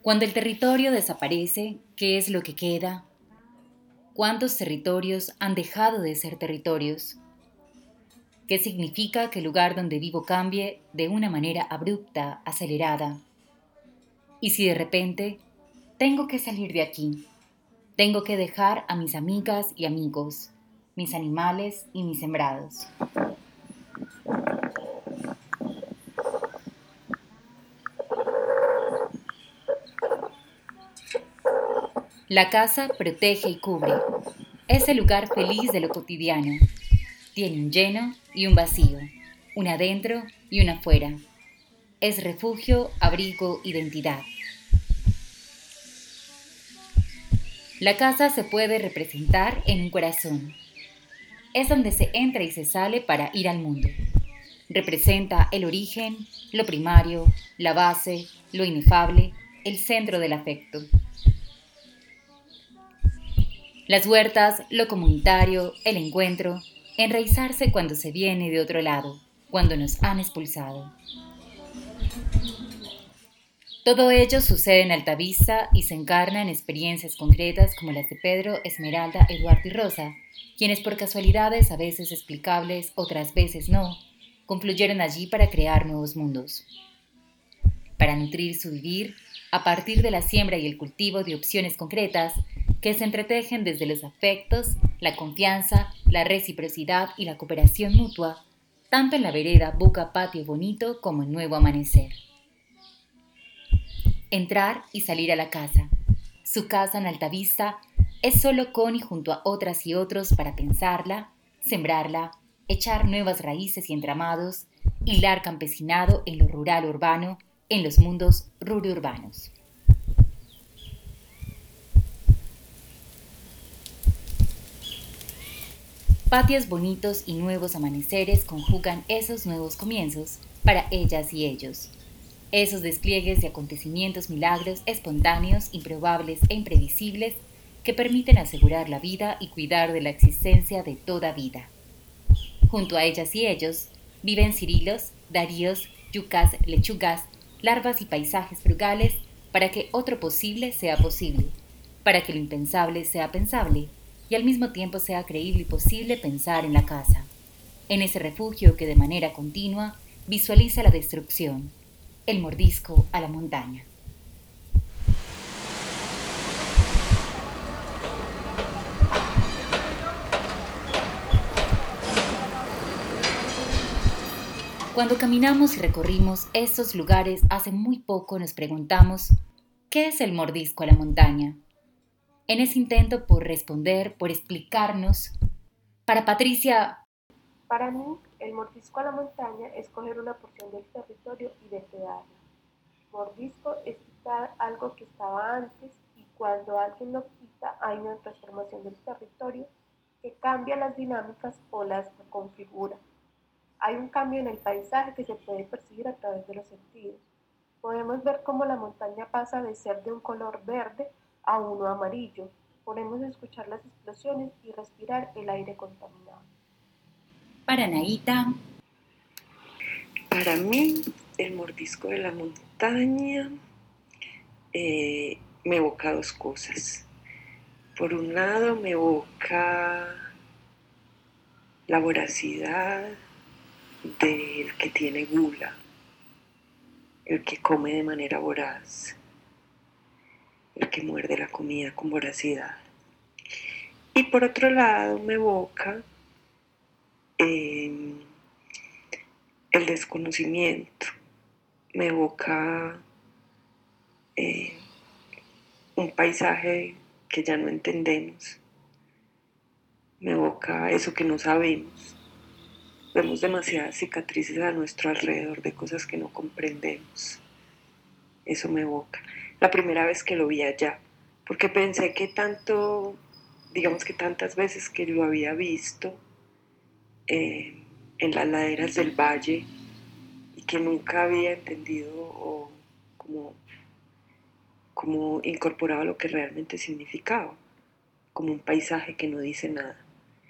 Cuando el territorio desaparece, ¿qué es lo que queda? ¿Cuántos territorios han dejado de ser territorios? ¿Qué significa que el lugar donde vivo cambie de una manera abrupta, acelerada? Y si de repente tengo que salir de aquí, tengo que dejar a mis amigas y amigos, mis animales y mis sembrados. La casa protege y cubre. Es el lugar feliz de lo cotidiano. Tiene un lleno y un vacío, un adentro y un afuera. Es refugio, abrigo, identidad. La casa se puede representar en un corazón. Es donde se entra y se sale para ir al mundo. Representa el origen, lo primario, la base, lo inefable, el centro del afecto. Las huertas, lo comunitario, el encuentro, enraizarse cuando se viene de otro lado, cuando nos han expulsado. Todo ello sucede en Altavista y se encarna en experiencias concretas como las de Pedro, Esmeralda, Eduardo y Rosa, quienes por casualidades a veces explicables, otras veces no, confluyeron allí para crear nuevos mundos, para nutrir su vivir a partir de la siembra y el cultivo de opciones concretas que se entretejen desde los afectos, la confianza, la reciprocidad y la cooperación mutua, tanto en la vereda Boca Patio Bonito como en Nuevo Amanecer. Entrar y salir a la casa. Su casa en Altavista es solo con y junto a otras y otros para pensarla, sembrarla, echar nuevas raíces y entramados, hilar campesinado en lo rural urbano, en los mundos rururbanos. Patios bonitos y nuevos amaneceres conjugan esos nuevos comienzos para ellas y ellos. Esos despliegues de acontecimientos milagros espontáneos, improbables e imprevisibles que permiten asegurar la vida y cuidar de la existencia de toda vida. Junto a ellas y ellos viven cirilos, daríos, yucas, lechugas, larvas y paisajes frugales para que otro posible sea posible, para que lo impensable sea pensable y al mismo tiempo sea creíble y posible pensar en la casa, en ese refugio que de manera continua visualiza la destrucción, el mordisco a la montaña. Cuando caminamos y recorrimos estos lugares hace muy poco nos preguntamos, ¿qué es el mordisco a la montaña? En ese intento por responder, por explicarnos, para Patricia, Para mí, el mordisco a la montaña es coger una porción del territorio y depredarla. Mordisco es quitar algo que estaba antes y cuando alguien lo quita hay una transformación del territorio que cambia las dinámicas o las configura. Hay un cambio en el paisaje que se puede percibir a través de los sentidos. Podemos ver cómo la montaña pasa de ser de un color verde a uno amarillo. Podemos escuchar las explosiones y respirar el aire contaminado. para Naita, Para mí, el mordisco de la montaña me evoca dos cosas. Por un lado, me evoca la voracidad del que tiene gula, el que come de manera voraz, el que muerde la comida con voracidad. Y por otro lado, me evoca eh, el desconocimiento, me evoca eh, un paisaje que ya no entendemos, me evoca eso que no sabemos. Vemos demasiadas cicatrices a nuestro alrededor de cosas que no comprendemos. Eso me evoca. La primera vez que lo vi allá, porque pensé que tanto, digamos que tantas veces que lo había visto eh, en las laderas del valle y que nunca había entendido o como, como incorporado lo que realmente significaba, como un paisaje que no dice nada.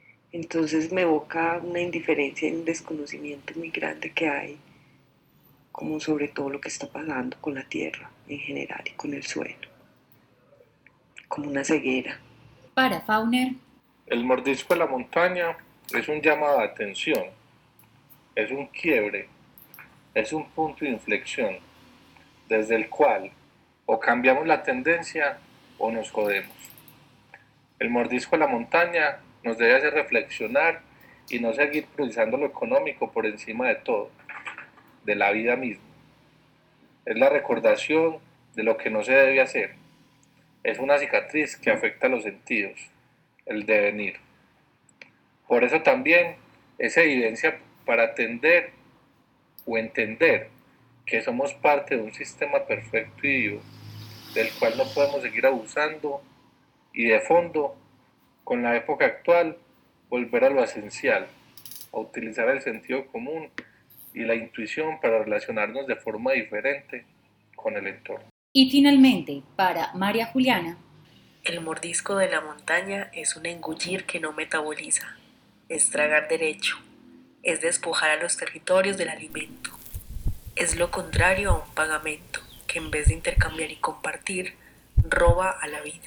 Entonces me evoca una indiferencia y un desconocimiento muy grande que hay como sobre todo lo que está pasando con la tierra en general y con el suelo, como una ceguera. Para Fauner, el mordisco de la montaña es un llamado de atención, es un quiebre, es un punto de inflexión, desde el cual o cambiamos la tendencia o nos jodemos. El mordisco de la montaña nos debe hacer reflexionar y no seguir priorizando lo económico por encima de todo, de la vida misma. Es la recordación de lo que no se debe hacer. Es una cicatriz que afecta los sentidos, el devenir. Por eso también es evidencia para atender o entender que somos parte de un sistema perfecto y vivo, del cual no podemos seguir abusando y de fondo, con la época actual, volver a lo esencial, a utilizar el sentido común y la intuición para relacionarnos de forma diferente con el entorno. Y finalmente, para María Juliana, el mordisco de la montaña es un engullir que no metaboliza, es tragar derecho, es despojar a los territorios del alimento. Es lo contrario a un pagamento, que en vez de intercambiar y compartir, roba a la vida.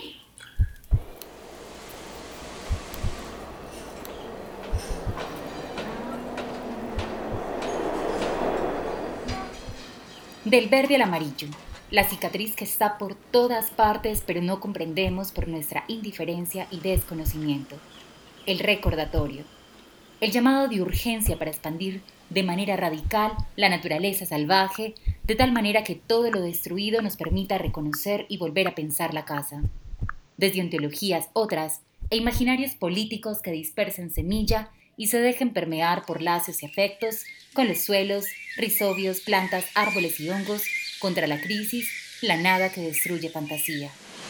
del verde al amarillo, la cicatriz que está por todas partes pero no comprendemos por nuestra indiferencia y desconocimiento. El recordatorio. El llamado de urgencia para expandir de manera radical la naturaleza salvaje, de tal manera que todo lo destruido nos permita reconocer y volver a pensar la casa. Desde ontologías otras e imaginarios políticos que dispersen semilla y se dejen permear por lazos y afectos con los suelos, rizobios, plantas, árboles y hongos contra la crisis, la nada que destruye fantasía.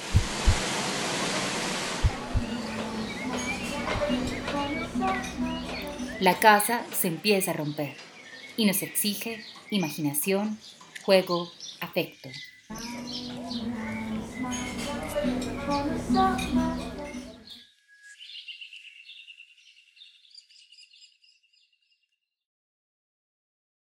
La casa se empieza a romper y nos exige imaginación, juego, afecto.